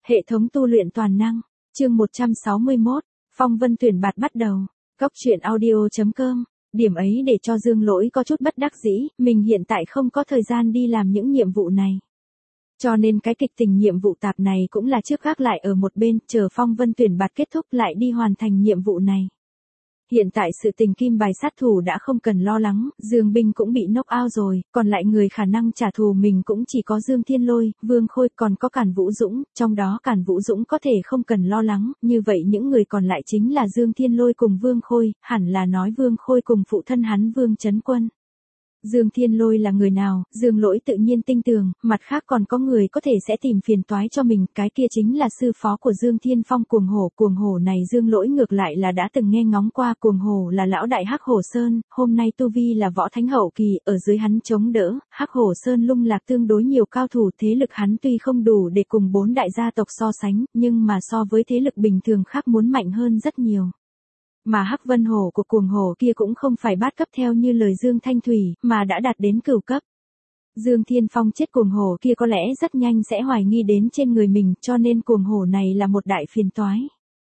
Hệ thống tu luyện toàn năng, chương 161, phong vân tuyển bạt bắt đầu. Góc truyện audio.com. Điểm ấy để cho Dương Lỗi có chút bất đắc dĩ, mình hiện tại không có thời gian đi làm những nhiệm vụ này. Cho nên cái kịch tình nhiệm vụ tạp này cũng là trước gác lại ở một bên, chờ phong vân tuyển bạt kết thúc lại đi hoàn thành nhiệm vụ này. Hiện tại sự tình kim bài sát thủ đã không cần lo lắng, Dương Binh cũng bị knock out rồi, còn lại người khả năng trả thù mình cũng chỉ có Dương Thiên Lôi, Vương Khôi, còn có Càn Vũ Dũng, trong đó Càn Vũ Dũng có thể không cần lo lắng, như vậy những người còn lại chính là Dương Thiên Lôi cùng Vương Khôi, hẳn là nói Vương Khôi cùng phụ thân hắn Vương Chấn Quân. Dương Thiên Lôi là người nào, Dương Lỗi tự nhiên tin tưởng, mặt khác còn có người có thể sẽ tìm phiền toái cho mình, cái kia chính là sư phó của Dương Thiên Phong Cuồng Hổ này Dương Lỗi ngược lại là đã từng nghe ngóng qua, Cuồng Hổ là lão đại Hắc Hổ Sơn, hôm nay tu vi là võ thánh hậu kỳ, ở dưới hắn chống đỡ, Hắc Hổ Sơn lung lạc tương đối nhiều cao thủ, thế lực hắn tuy không đủ để cùng 4 đại gia tộc so sánh, nhưng mà so với thế lực bình thường khác muốn mạnh hơn rất nhiều. Mà Hắc Vân Hổ của Cuồng Hổ kia cũng không phải bát cấp theo như lời Dương Thanh Thủy, mà đã đạt đến cửu cấp. Dương Thiên Phong chết Cuồng Hổ kia có lẽ rất nhanh sẽ hoài nghi đến trên người mình, cho nên Cuồng Hổ này là một đại phiền toái.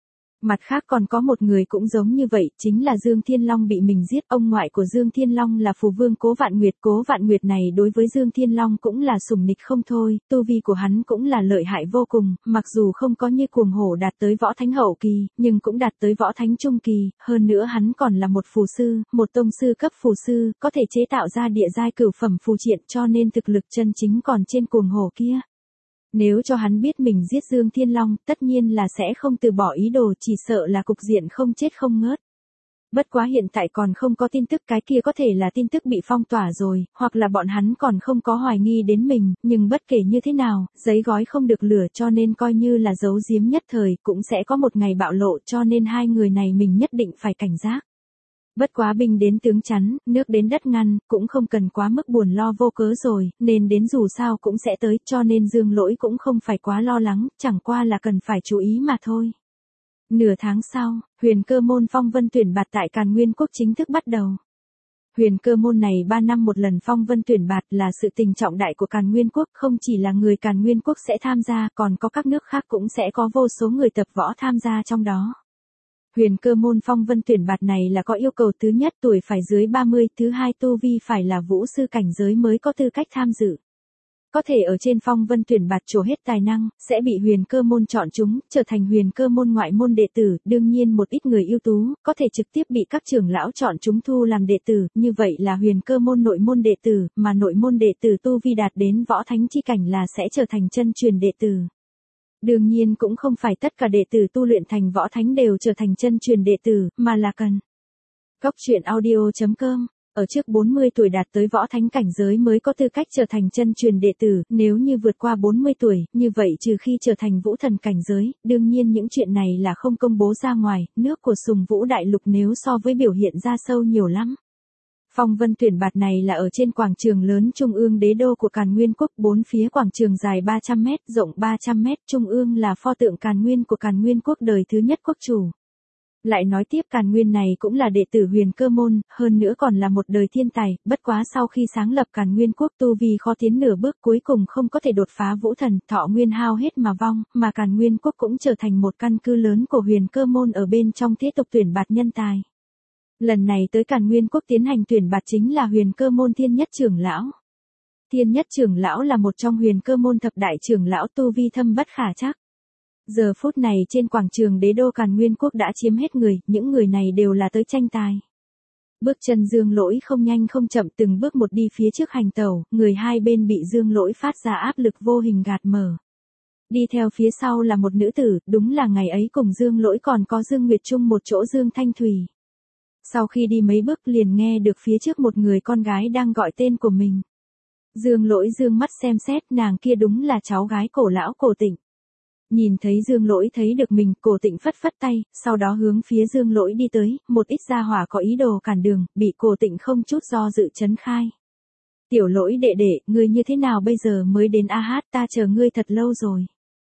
Mặt khác còn có một người cũng giống như vậy, chính là Dương Thiên Long bị mình giết, ông ngoại của Dương Thiên Long là phù vương Cố Vạn Nguyệt này đối với Dương Thiên Long cũng là sủng nịch không thôi, tu vi của hắn cũng là lợi hại vô cùng, mặc dù không có như Cuồng Hổ đạt tới võ thánh hậu kỳ, nhưng cũng đạt tới võ thánh trung kỳ, hơn nữa hắn còn là một phù sư, một tông sư cấp phù sư, có thể chế tạo ra địa giai cửu phẩm phù triện, cho nên thực lực chân chính còn trên Cuồng Hổ kia. Nếu cho hắn biết mình giết Dương Thiên Long, tất nhiên là sẽ không từ bỏ ý đồ, chỉ sợ là cục diện không chết không ngớt. Bất quá hiện tại còn không có tin tức, cái kia có thể là tin tức bị phong tỏa rồi, hoặc là bọn hắn còn không có hoài nghi đến mình, nhưng bất kể như thế nào, giấy gói không được lửa, cho nên coi như là giấu giếm nhất thời, cũng sẽ có một ngày bạo lộ, cho nên hai người này mình nhất định phải cảnh giác. Bất quá binh đến tướng chắn, nước đến đất ngăn, cũng không cần quá mức buồn lo vô cớ rồi, nên đến dù sao cũng sẽ tới, cho nên Dương Lỗi cũng không phải quá lo lắng, chẳng qua là cần phải chú ý mà thôi. Nửa tháng sau, Huyền Cơ môn phong vân tuyển bạt tại Càn Nguyên Quốc chính thức bắt đầu. Huyền Cơ môn này 3 năm một lần phong vân tuyển bạt là sự tình trọng đại của Càn Nguyên Quốc, không chỉ là người Càn Nguyên Quốc sẽ tham gia, còn có các nước khác cũng sẽ có vô số người tập võ tham gia trong đó. Huyền Cơ môn phong vân tuyển bạt này là có yêu cầu, thứ nhất tuổi phải dưới 30, thứ hai tu vi phải là vũ sư cảnh giới mới có tư cách tham dự. Có thể ở trên phong vân tuyển bạt trổ hết tài năng, sẽ bị Huyền Cơ môn chọn chúng, trở thành Huyền Cơ môn ngoại môn đệ tử, đương nhiên một ít người ưu tú, có thể trực tiếp bị các trưởng lão chọn chúng thu làm đệ tử, như vậy là Huyền Cơ môn nội môn đệ tử, mà nội môn đệ tử tu vi đạt đến võ thánh chi cảnh là sẽ trở thành chân truyền đệ tử. Đương nhiên cũng không phải tất cả đệ tử tu luyện thành võ thánh đều trở thành chân truyền đệ tử, mà là cần. Góc truyện audio.com. Ở trước 40 tuổi đạt tới võ thánh cảnh giới mới có tư cách trở thành chân truyền đệ tử, nếu như vượt qua 40 tuổi, như vậy trừ khi trở thành vũ thần cảnh giới, đương nhiên những chuyện này là không công bố ra ngoài, nước của Sùng Vũ Đại Lục nếu so với biểu hiện ra sâu nhiều lắm. Phong vân tuyển bạt này là ở trên quảng trường lớn trung ương đế đô của Càn Nguyên Quốc, bốn phía quảng trường dài 300 mét, rộng 300 mét, trung ương là pho tượng Càn Nguyên của Càn Nguyên Quốc đời thứ nhất quốc chủ. Lại nói tiếp Càn Nguyên này cũng là đệ tử Huyền Cơ môn, hơn nữa còn là một đời thiên tài, bất quá sau khi sáng lập Càn Nguyên Quốc tu vi khó tiến nửa bước, cuối cùng không có thể đột phá vũ thần, thọ nguyên hao hết mà vong, mà Càn Nguyên Quốc cũng trở thành một căn cứ lớn của Huyền Cơ môn ở bên trong thế tục tuyển bạt nhân tài. Lần này tới Càn Nguyên Quốc tiến hành tuyển bạt chính là Huyền Cơ môn Thiên Nhất trưởng lão. Thiên Nhất trưởng lão là một trong Huyền Cơ môn thập đại trưởng lão, tu vi thâm bất khả trắc. Giờ phút này trên quảng trường đế đô Càn Nguyên Quốc đã chiếm hết người, những người này đều là tới tranh tài. Bước chân Dương Lỗi không nhanh không chậm từng bước một đi phía trước hành tẩu, người hai bên bị Dương Lỗi phát ra áp lực vô hình gạt mở. Đi theo phía sau là một nữ tử, đúng là ngày ấy cùng Dương Lỗi còn có Dương Nguyệt chung một chỗ Dương Thanh Thủy. Sau khi đi mấy bước liền nghe được phía trước một người con gái đang gọi tên của mình. Dương Lỗi dương mắt xem xét, nàng kia đúng là cháu gái Cổ lão Cổ Tịnh. Nhìn thấy Dương Lỗi thấy được mình, Cổ Tịnh phất phất tay, sau đó hướng phía Dương Lỗi đi tới, một ít gia hỏa có ý đồ cản đường, bị Cổ Tịnh không chút do dự trấn khai. Tiểu Lỗi đệ đệ, ngươi như thế nào bây giờ mới đến a hát, ta chờ ngươi thật lâu rồi.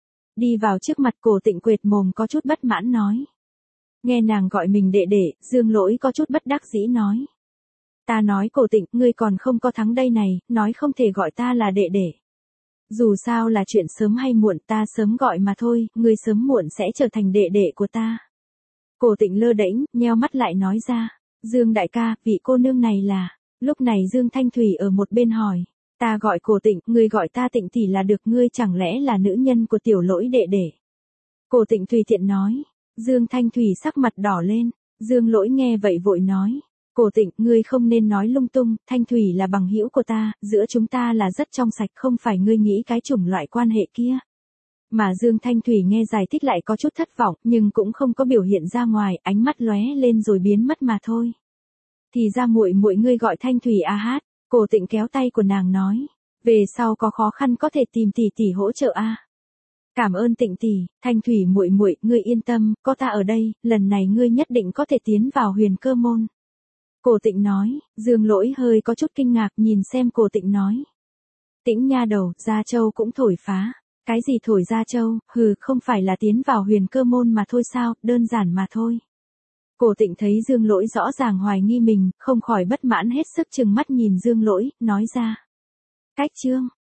Đi vào trước mặt Cổ Tịnh quệt mồm có chút bất mãn nói. Nghe nàng gọi mình đệ đệ, Dương Lỗi có chút bất đắc dĩ nói. Ta nói Cổ Tịnh, ngươi còn không có thắng đây này, nói không thể gọi ta là đệ đệ. Dù sao là chuyện sớm hay muộn ta sớm gọi mà thôi, ngươi sớm muộn sẽ trở thành đệ đệ của ta. Cổ Tịnh lơ đễnh, nheo mắt lại nói ra. Dương đại ca, vị cô nương này là. Lúc này Dương Thanh Thủy ở một bên hỏi. Ta gọi Cổ Tịnh, ngươi gọi ta Tịnh tỷ là được, ngươi chẳng lẽ là nữ nhân của tiểu lỗi đệ đệ. Cổ Tịnh tùy tiện nói. Dương Thanh Thủy sắc mặt đỏ lên. Dương lỗi nghe vậy vội nói. Cổ Tịnh, ngươi không nên nói lung tung, Thanh Thủy là bằng hữu của ta, giữa chúng ta là rất trong sạch, không phải ngươi nghĩ cái chủng loại quan hệ kia. Mà Dương Thanh Thủy nghe giải thích lại có chút thất vọng, nhưng cũng không có biểu hiện ra ngoài, ánh mắt lóe lên rồi biến mất mà thôi. Thì ra muội muội ngươi gọi Thanh Thủy a hát, Cổ Tịnh kéo tay của nàng nói, về sau có khó khăn có thể tìm tỷ tỷ hỗ trợ a. Cảm ơn Tịnh tỷ, Thanh Thủy muội muội, ngươi yên tâm, có ta ở đây, lần này ngươi nhất định có thể tiến vào Huyền Cơ môn. Cổ Tịnh nói, Dương lỗi hơi có chút kinh ngạc nhìn xem Cổ Tịnh nói. Tĩnh nha đầu, Gia Châu cũng thổi phá. Cái gì thổi Gia Châu, hừ, không phải là tiến vào Huyền Cơ môn mà thôi sao, đơn giản mà thôi. Cổ Tịnh thấy Dương lỗi rõ ràng hoài nghi mình, không khỏi bất mãn hết sức trừng mắt nhìn Dương lỗi, nói ra. Cách chương.